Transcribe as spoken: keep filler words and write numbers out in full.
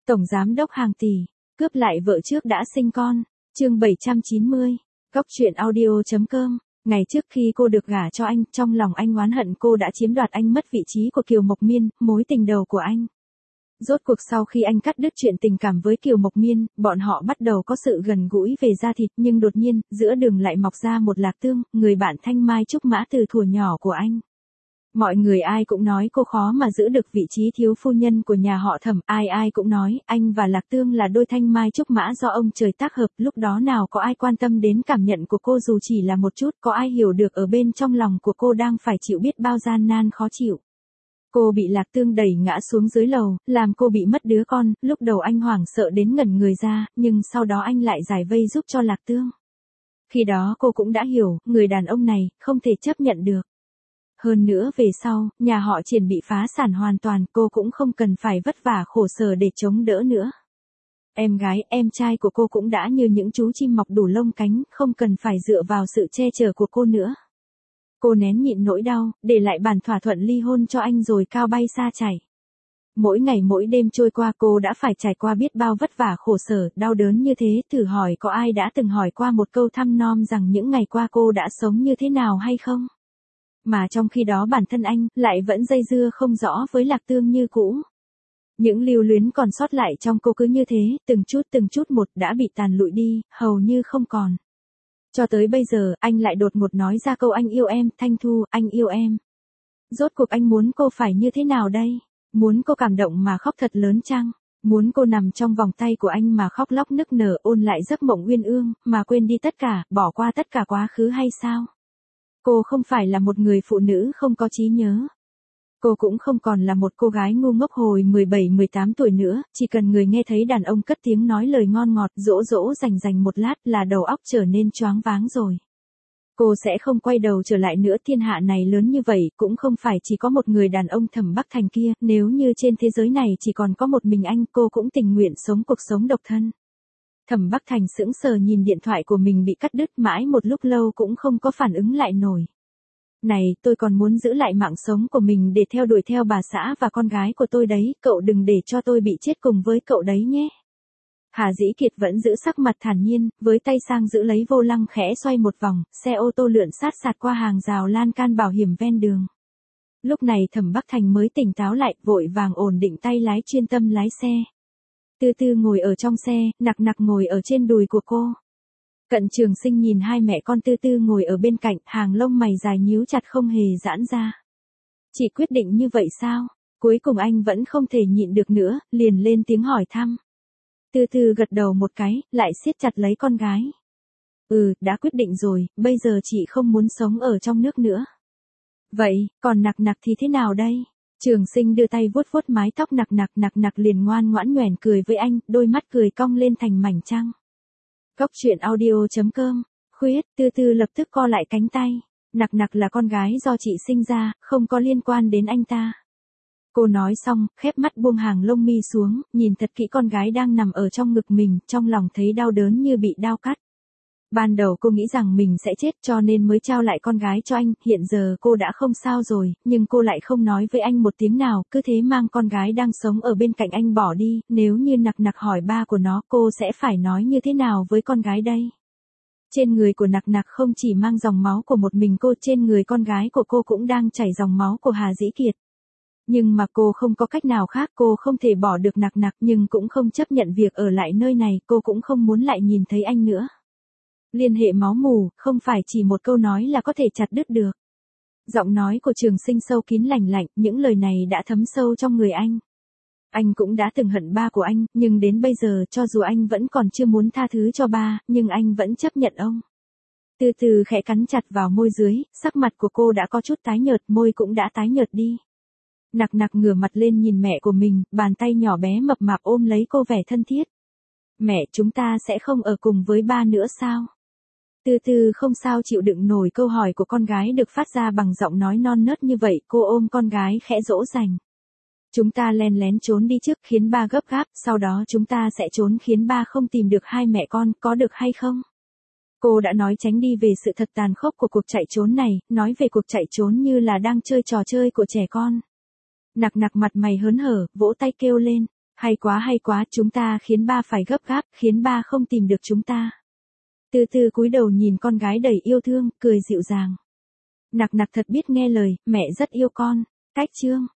Tổng giám đốc hàng tỷ, cướp lại vợ trước đã sinh con. Chương bảy trăm chín mươi. Góc truyện audio.com. Ngày trước khi cô được gả cho anh, trong lòng anh oán hận cô đã chiếm đoạt anh mất vị trí của Kiều Mộc Miên, mối tình đầu của anh. Rốt cuộc sau khi anh cắt đứt chuyện tình cảm với Kiều Mộc Miên, bọn họ bắt đầu có sự gần gũi về da thịt, nhưng đột nhiên, giữa đường lại mọc ra một Lạc Tương, người bạn thanh mai trúc mã từ thuở nhỏ của anh. Mọi người ai cũng nói cô khó mà giữ được vị trí thiếu phu nhân của nhà họ Thẩm, ai ai cũng nói anh và Lạc Tương là đôi thanh mai trúc mã do ông trời tác hợp, lúc đó nào có ai quan tâm đến cảm nhận của cô dù chỉ là một chút, có ai hiểu được ở bên trong lòng của cô đang phải chịu biết bao gian nan khó chịu. Cô bị Lạc Tương đẩy ngã xuống dưới lầu, làm cô bị mất đứa con, lúc đầu anh hoảng sợ đến ngẩn người ra, nhưng sau đó anh lại giải vây giúp cho Lạc Tương. Khi đó cô cũng đã hiểu, người đàn ông này, không thể chấp nhận được. Hơn nữa về sau, nhà họ Triển bị phá sản hoàn toàn, cô cũng không cần phải vất vả khổ sở để chống đỡ nữa. Em gái, em trai của cô cũng đã như những chú chim mọc đủ lông cánh, không cần phải dựa vào sự che chở của cô nữa. Cô nén nhịn nỗi đau, để lại bản thỏa thuận ly hôn cho anh rồi cao bay xa chảy. Mỗi ngày mỗi đêm trôi qua cô đã phải trải qua biết bao vất vả khổ sở, đau đớn như thế, thử hỏi có ai đã từng hỏi qua một câu thăm nom rằng những ngày qua cô đã sống như thế nào hay không? Mà trong khi đó bản thân anh, lại vẫn dây dưa không rõ với Lạc Tương như cũ. Những lưu luyến còn sót lại trong cô cứ như thế, từng chút từng chút một đã bị tàn lụi đi, hầu như không còn. Cho tới bây giờ, anh lại đột ngột nói ra câu anh yêu em, Thanh Thu, anh yêu em. Rốt cuộc anh muốn cô phải như thế nào đây? Muốn cô cảm động mà khóc thật lớn chăng? Muốn cô nằm trong vòng tay của anh mà khóc lóc nức nở ôn lại giấc mộng uyên ương, mà quên đi tất cả, bỏ qua tất cả quá khứ hay sao? Cô không phải là một người phụ nữ không có trí nhớ. Cô cũng không còn là một cô gái ngu ngốc hồi mười bảy mười tám tuổi nữa, chỉ cần người nghe thấy đàn ông cất tiếng nói lời ngon ngọt dỗ dỗ dành dành một lát là đầu óc trở nên choáng váng rồi. Cô sẽ không quay đầu trở lại nữa, thiên hạ này lớn như vậy, cũng không phải chỉ có một người đàn ông Thẩm Bắc Thành kia, nếu như trên thế giới này chỉ còn có một mình anh, cô cũng tình nguyện sống cuộc sống độc thân. Thẩm Bắc Thành sững sờ nhìn điện thoại của mình bị cắt đứt mãi một lúc lâu cũng không có phản ứng lại nổi. Này, tôi còn muốn giữ lại mạng sống của mình để theo đuổi theo bà xã và con gái của tôi đấy, cậu đừng để cho tôi bị chết cùng với cậu đấy nhé. Hà Dĩ Kiệt vẫn giữ sắc mặt thản nhiên, với tay sang giữ lấy vô lăng khẽ xoay một vòng, xe ô tô lượn sát sạt qua hàng rào lan can bảo hiểm ven đường. Lúc này Thẩm Bắc Thành mới tỉnh táo lại, vội vàng ổn định tay lái chuyên tâm lái xe. Tư Tư ngồi ở trong xe, nặc nặc ngồi ở trên đùi của cô. Cận Trường Sinh nhìn hai mẹ con Tư Tư ngồi ở bên cạnh, hàng lông mày dài nhíu chặt không hề giãn ra. Chị quyết định như vậy sao? Cuối cùng anh vẫn không thể nhịn được nữa, liền lên tiếng hỏi thăm. Tư Tư gật đầu một cái, lại siết chặt lấy con gái. Ừ, đã quyết định rồi, bây giờ chị không muốn sống ở trong nước nữa. Vậy, còn nặc nặc thì thế nào đây? Trường Sinh đưa tay vuốt vuốt mái tóc nặc nặc nặc nặc liền ngoan ngoãn nhoẻn cười với anh, đôi mắt cười cong lên thành mảnh trăng. Góc truyện audio.com. Khuyết, Tư Tư lập tức co lại cánh tay. Nặc nặc là con gái do chị sinh ra, không có liên quan đến anh ta. Cô nói xong, khép mắt buông hàng lông mi xuống, nhìn thật kỹ con gái đang nằm ở trong ngực mình, trong lòng thấy đau đớn như bị đao cắt. Ban đầu cô nghĩ rằng mình sẽ chết cho nên mới trao lại con gái cho anh, hiện giờ cô đã không sao rồi, nhưng cô lại không nói với anh một tiếng nào, cứ thế mang con gái đang sống ở bên cạnh anh bỏ đi, nếu như nặc nặc hỏi ba của nó, cô sẽ phải nói như thế nào với con gái đây? Trên người của nặc nặc không chỉ mang dòng máu của một mình cô, trên người con gái của cô cũng đang chảy dòng máu của Hà Dĩ Kiệt. Nhưng mà cô không có cách nào khác, cô không thể bỏ được nặc nặc nhưng cũng không chấp nhận việc ở lại nơi này, cô cũng không muốn lại nhìn thấy anh nữa. Liên hệ máu mủ, không phải chỉ một câu nói là có thể chặt đứt được. Giọng nói của Trường Sinh sâu kín lạnh lạnh, những lời này đã thấm sâu trong người anh. Anh cũng đã từng hận ba của anh, nhưng đến bây giờ cho dù anh vẫn còn chưa muốn tha thứ cho ba, nhưng anh vẫn chấp nhận ông. Từ từ khẽ cắn chặt vào môi dưới, sắc mặt của cô đã có chút tái nhợt, môi cũng đã tái nhợt đi. Nặc nặc ngửa mặt lên nhìn mẹ của mình, bàn tay nhỏ bé mập mạp ôm lấy cô vẻ thân thiết. Mẹ, chúng ta sẽ không ở cùng với ba nữa sao? Tư Tư không sao chịu đựng nổi câu hỏi của con gái được phát ra bằng giọng nói non nớt như vậy, cô ôm con gái khẽ dỗ dành. Chúng ta len lén trốn đi trước khiến ba gấp gáp, sau đó chúng ta sẽ trốn khiến ba không tìm được hai mẹ con, có được hay không? Cô đã nói tránh đi về sự thật tàn khốc của cuộc chạy trốn này, nói về cuộc chạy trốn như là đang chơi trò chơi của trẻ con. Nặc nặc mặt mày hớn hở, vỗ tay kêu lên. Hay quá hay quá, chúng ta khiến ba phải gấp gáp, khiến ba không tìm được chúng ta. Từ từ cúi đầu nhìn con gái đầy yêu thương, cười dịu dàng. Nặc nặc thật biết nghe lời, mẹ rất yêu con. Cách chương